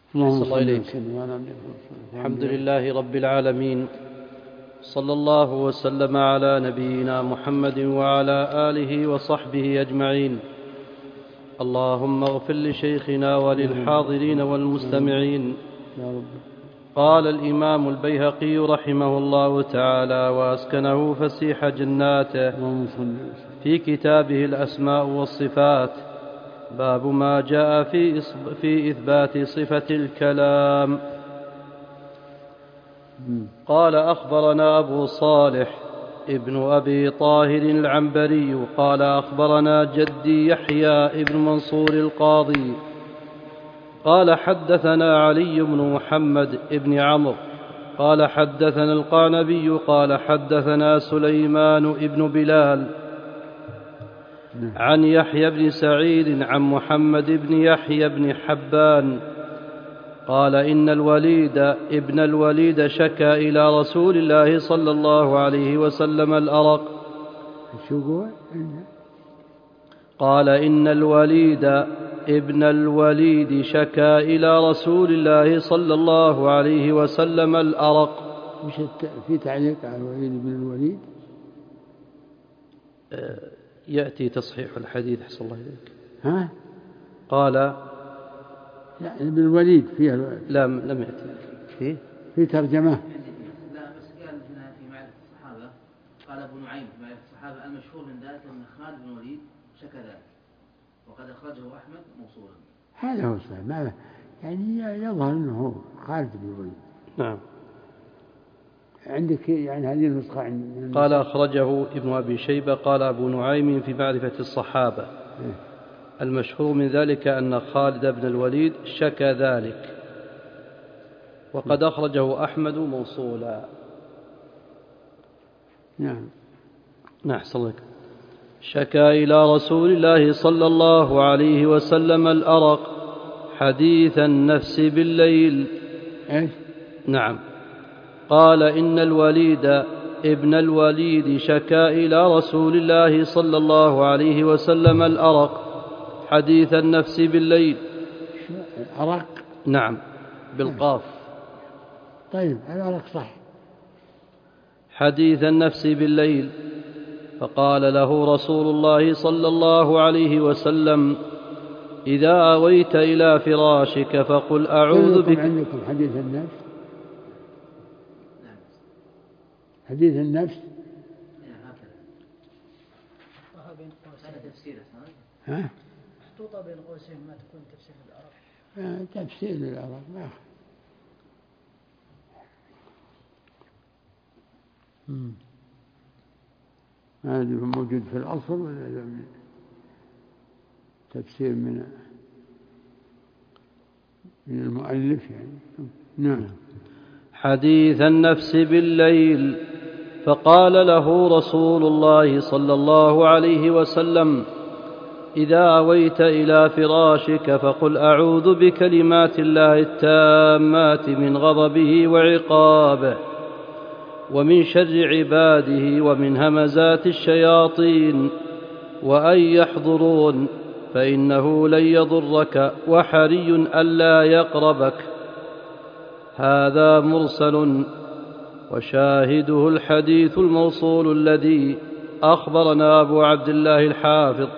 صلى الله عليه الحمد لله رب العالمين، صلى الله وسلم على نبينا محمد وعلى آله وصحبه أجمعين. اللهم اغفر لشيخنا وللحاضرين والمستمعين. قال الإمام البيهقي رحمه الله تعالى وأسكنه فسيح جناته في كتابه الأسماء والصفات: باب ما جاء في إثبات صفة الكلام. قال: أخبرنا أبو صالح ابن أبي طاهر العنبري قال: أخبرنا جدي يحيى ابن منصور القاضي قال: حدثنا علي بن محمد ابن عمرو قال: حدثنا القعنبي قال: حدثنا سليمان ابن بلال عن يحيى بن سعيد عن محمد بن يحيى بن حبان قال: إن الوليد ابن الوليد شكى إلى رسول الله صلى الله عليه وسلم الأرق. قال: إن الوليد ابن الوليد شكى إلى رسول الله صلى الله عليه وسلم الأرق. مش في تعليق على الوليد بن الوليد؟ يأتي تصحيح الحديث. حسن الله إليك. ها؟ قال: لا، ابن الوليد فيها لا، لم يأتي في ترجمة. لا، بس قال هنا في معرفة الصحابة، قال أبو نعيم في معرفة الصحابة: المشهور من ذلك أن خالد بن الوليد شكى ذلك، وقد أخرجه أحمد موصولا. هذا هو الصحيح، يعني يظهر أنه خالد بن الوليد. نعم. عندك يعني هذه النسخة قال: أخرجه ابن أبي شيبة. قال أبو نعيم في معرفة الصحابة: المشهور من ذلك أن خالد بن الوليد شكى ذلك، وقد أخرجه أحمد موصولا. نعم. أحسن لك. شكى إلى رسول الله صلى الله عليه وسلم الأرق حديث النفس بالليل. إيش؟ نعم. قال: إن الوليد ابن الوليد شكى إلى رسول الله صلى الله عليه وسلم الأرق حديث النفس بالليل. أرق؟ نعم، بالقاف. طيب، الأرق صح. حديث النفس بالليل. فقال له رسول الله صلى الله عليه وسلم: إذا أويت إلى فراشك فقل أعوذ بك. عندكم حديث النفس؟ حديث النفس؟ هذا تفسيره. ها؟ محطوطة بين قوسين، ما تكون تفسير العرب. تفسير العرب ما هذا موجود في الأصل ولا تفسير من المؤلف يعني؟ نعم. حديث النفس بالليل. فقال له رسول الله صلى الله عليه وسلم: إذا أويت إلى فراشك فقل أعوذ بكلمات الله التامات من غضبه وعقابه ومن شر عباده ومن همزات الشياطين وأن يحضرون، فإنه لن يضرك وحري ألا يقربك. هذا مرسل، وشاهده الحديث الموصول الذي أخبرنا أبو عبد الله الحافظ.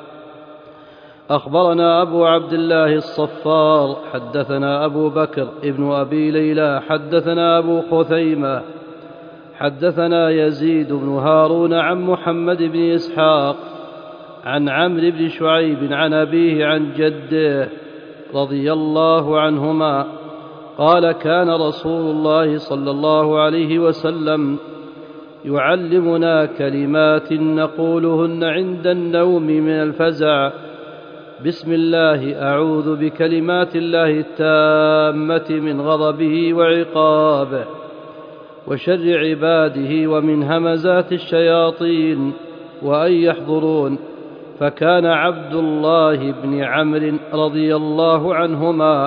أخبرنا أبو عبد الله الصفار حدثنا أبو بكر ابن أبي ليلى حدثنا أبو خثيمة حدثنا يزيد بن هارون عن محمد بن إسحاق عن عمرو بن شعيب عن أبيه عن جده رضي الله عنهما قال: كان رسول الله صلى الله عليه وسلم يعلمنا كلمات نقولهن عند النوم من الفزع: بسم الله أعوذ بكلمات الله التامة من غضبه وعقابه وشر عباده ومن همزات الشياطين وأن يحضرون. فكان عبد الله بن عمرو رضي الله عنهما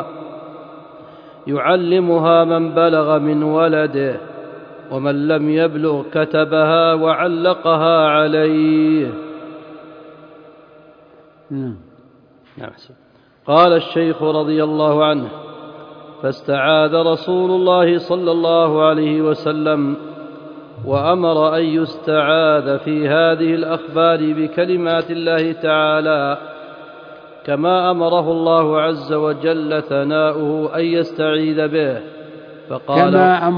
يعلمها من بلغ من ولده، ومن لم يبلغ كتبها وعلقها عليه. نعم. قال الشيخ رضي الله عنه: فاستعاذ رسول الله صلى الله عليه وسلم وأمر أن يستعاذ في هذه الأخبار بكلمات الله تعالى كما أمره الله عز وجل ثناؤه أن يستعيذ به، فقال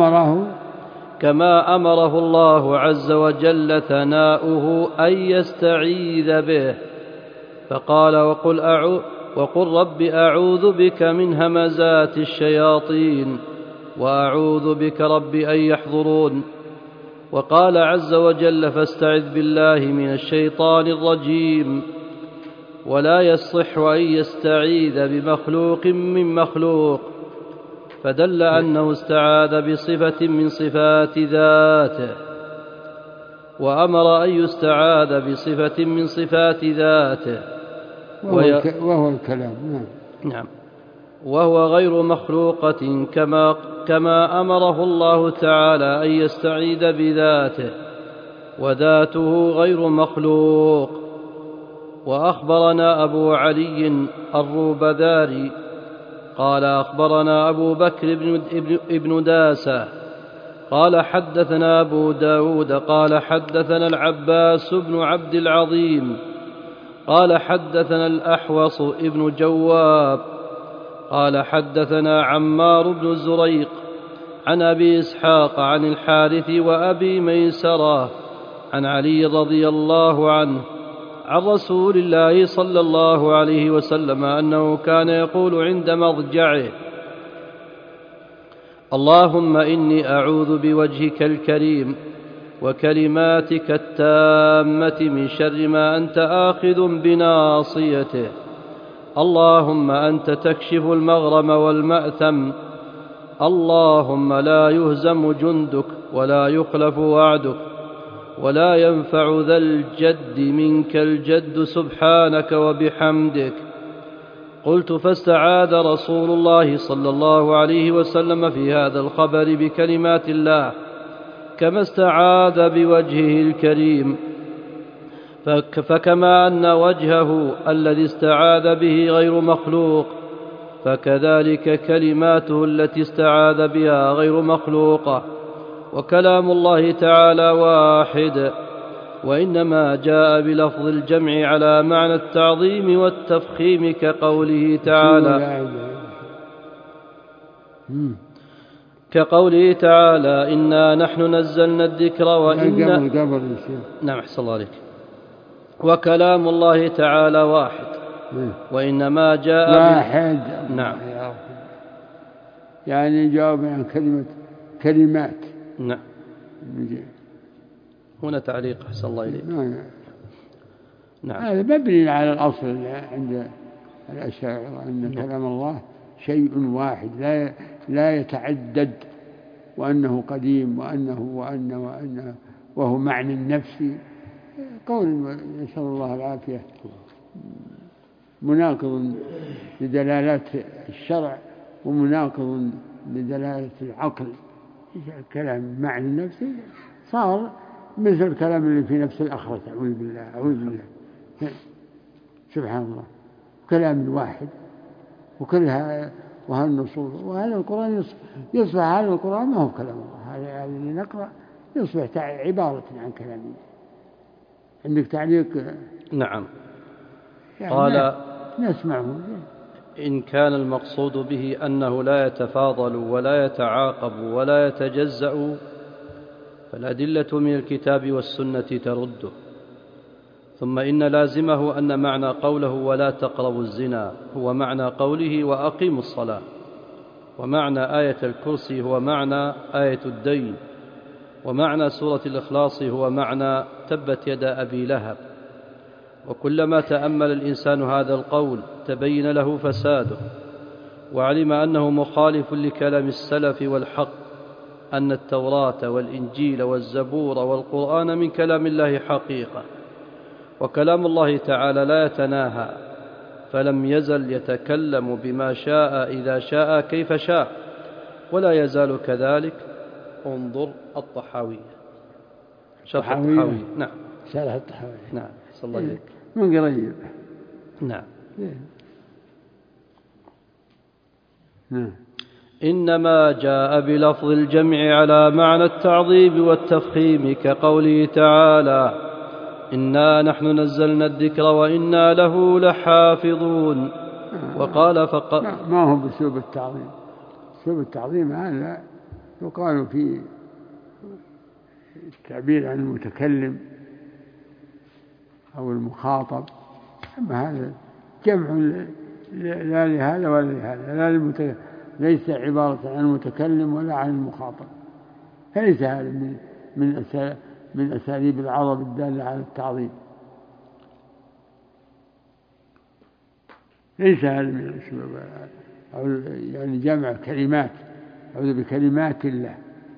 كما أمره الله عز وجل ثناؤه أن يستعيذ به، فقال وقل رب أعوذ بك من همزات الشياطين وأعوذ بك رب أن يحضرون. وقال عز وجل فاستعذ بالله من الشيطان الرجيم، ولا يصح أن يستعيذ بمخلوق من مخلوق، فدل أنه استعاذ بصفة من صفات ذاته، وأمر أن يستعاذ بصفة من صفات ذاته وهو الكلام. نعم. وهو غير مخلوقة كما أمره الله تعالى أن يستعيذ بذاته، وذاته غير مخلوق. وأخبرنا أبو علي الروبذاري قال أخبرنا أبو بكر ابن داسة قال حدثنا أبو داود قال حدثنا العباس بن عبد العظيم قال حدثنا الأحوص ابن جواب قال حدثنا عمار بن زريق عن أبي إسحاق عن الحارث وأبي ميسرة عن علي رضي الله عنه عن رسول الله صلى الله عليه وسلم أنه كان يقول عند مضجعه: اللهم إني أعوذ بوجهك الكريم وكلماتك التامة من شر ما أنت آخذ بناصيته، اللهم أنت تكشف المغرم والمأثم، اللهم لا يهزم جندك ولا يخلف وعدك ولا ينفع ذا الجد منك الجد سبحانك وبحمدك. قلت فاستعاذ رسول الله صلى الله عليه وسلم في هذا الخبر بكلمات الله كما استعاذ بوجهه الكريم، فكما أن وجهه الذي استعاذ به غير مخلوق، فكذلك كلماته التي استعاذ بها غير مخلوقة. وكلام الله تعالى واحد، وإنما جاء بلفظ الجمع على معنى التعظيم والتفخيم كقوله تعالى إنا نحن نزلنا الذكر وإنا نعم أحسن الله عليك. وكلام الله تعالى واحد، وإنما جاء واحد. نعم يعني جواب عن كلمات. نعم هنا تعليق أحسن الله إليك. نعم هذا مبني على الأصل عند الأشاعرة أن كلام الله شيء واحد لا يتعدد، وأنه قديم وأنه وهو معنى النفسي. قول نسأل الله العافية مناقض لدلالات الشرع ومناقض لدلالة العقل. كلام معنى النفسي صار مثل الكلام اللي في نفس الأخرة. أعوذ بالله سبحان الله. كلام الواحد وكلها وهالنصوص وهذا القرآن يصبح هذا القرآن ما هو كلام الله. هذا اللي نقرأ يصبح عبارة عن كلام الله. عندك تعليق؟ نعم يعني قال نسمعه. إن كان المقصود به أنه لا يتفاضل ولا يتعاقب ولا يتجزأ فالأدلة من الكتاب والسنة ترده. ثم إن لازمه أن معنى قوله ولا تقربوا الزنا هو معنى قوله وأقيموا الصلاة، ومعنى آية الكرسي هو معنى آية الدين، ومعنى سورة الإخلاص هو معنى تبت يدا أبي لهب. وكلما تأمل الإنسان هذا القول تبين له فساده، وعلم أنه مخالف لكلام السلف والحق، أن التوراة والإنجيل والزبور والقرآن من كلام الله حقيقة، وكلام الله تعالى لا يتناهى، فلم يزل يتكلم بما شاء إذا شاء كيف شاء، ولا يزال كذلك. انظر الطحاوية شرح الطحاوية. نعم شرح الطحاوية. نعم صلى الله عليك من قريب. نعم إنما جاء بلفظ الجمع على معنى التعظيم والتفخيم كقوله تعالى إنا نحن نزلنا الذكر وإنا له لحافظون. وقال ما هو بأسلوب التعظيم. أسلوب التعظيم هذا يقال في التعبير عن المتكلم أو المخاطب، أما هذا جمع لا لهذا ولا لهذا، ليس عبارة عن المتكلم ولا عن المخاطب، فليس هذا من أساليب العرب الدالة على التعظيم، ليس هذا من الأسلوب، يعني جمع كلمات، أعوذ بكلمات الله.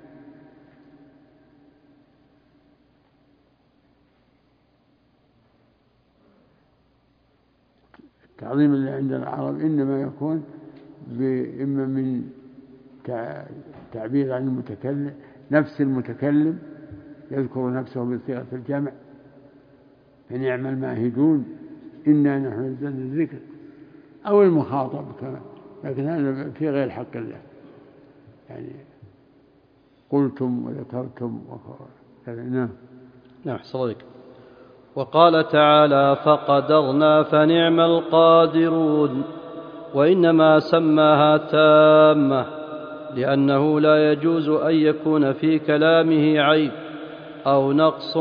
التعظيم اللي عند العرب إنما يكون إما من تعبير عن المتكلم، نفس المتكلم يذكر نفسه بصيغة الجمع، فنعم الماهدون إنا نحن نزلنا الذكر، أو المخاطب كمان، لكن هذا في غير حق الله، يعني قلتم وذكرتم وكذا. نعم صدق. وقال تعالى فقدرنا فنعم القادرون، وإنما سماها تامة لأنه لا يجوز أن يكون في كلامه عيب أو نقص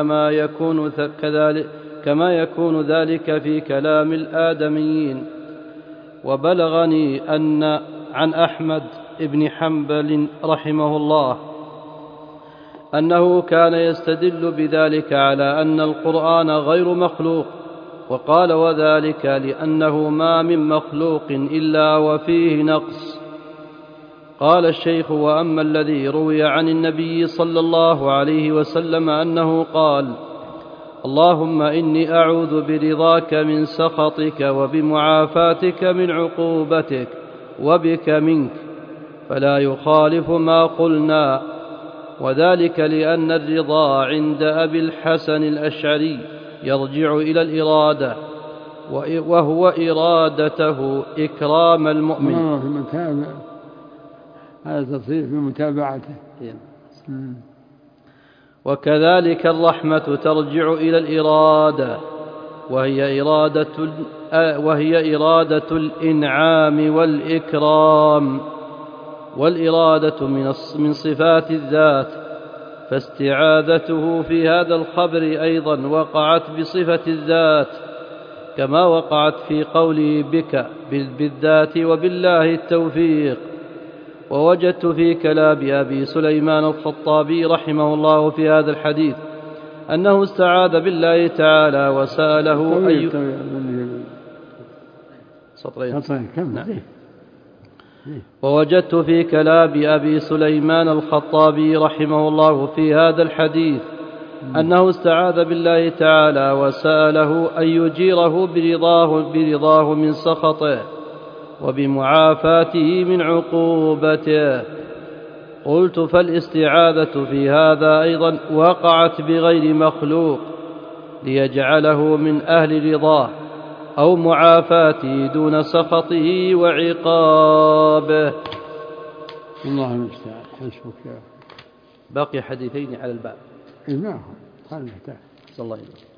كما يكون ذلك في كلام الآدميين. وبلغني أن عن أحمد بن حنبل رحمه الله أنه كان يستدل بذلك على أن القرآن غير مخلوق، وقال وذلك لأنه ما من مخلوق إلا وفيه نقص. قال الشيخ وأما الذي روي عن النبي صلى الله عليه وسلم أنه قال اللهم إني أعوذ برضاك من سخطك وبمعافاتك من عقوبتك وبك منك، فلا يخالف ما قلنا، وذلك لأن الرضا عند أبي الحسن الأشعري يرجع إلى الإرادة، وهو إرادته إكرام المؤمن. هذا تصريح بمتابعته. وكذلك الرحمة ترجع إلى الإرادة، وهي إرادة الإنعام والإكرام، والإرادة من صفات الذات، فاستعاذته في هذا الخبر أيضا وقعت بصفة الذات كما وقعت في قوله بك بالذات وبالله التوفيق. ووجدت في كلام أبي سليمان الخطابي رحمه الله في هذا الحديث أنه استعاذ بالله تعالى وسأله ووجدت في كلام أبي سليمان الخطابي رحمه الله في هذا الحديث أنه استعاذ بالله تعالى وسأله أن يجيره برضاه من سخطه وبمعافاته من عقوبته. قلت فالاستعاذة في هذا أيضا وقعت بغير مخلوق ليجعله من أهل رضاه أو معافاته دون سخطه وعقابه. الله المستعان. حسبك يا باقي حديثين على الباب. نعم. خلنا نحتاج. صلى الله عليه وسلم.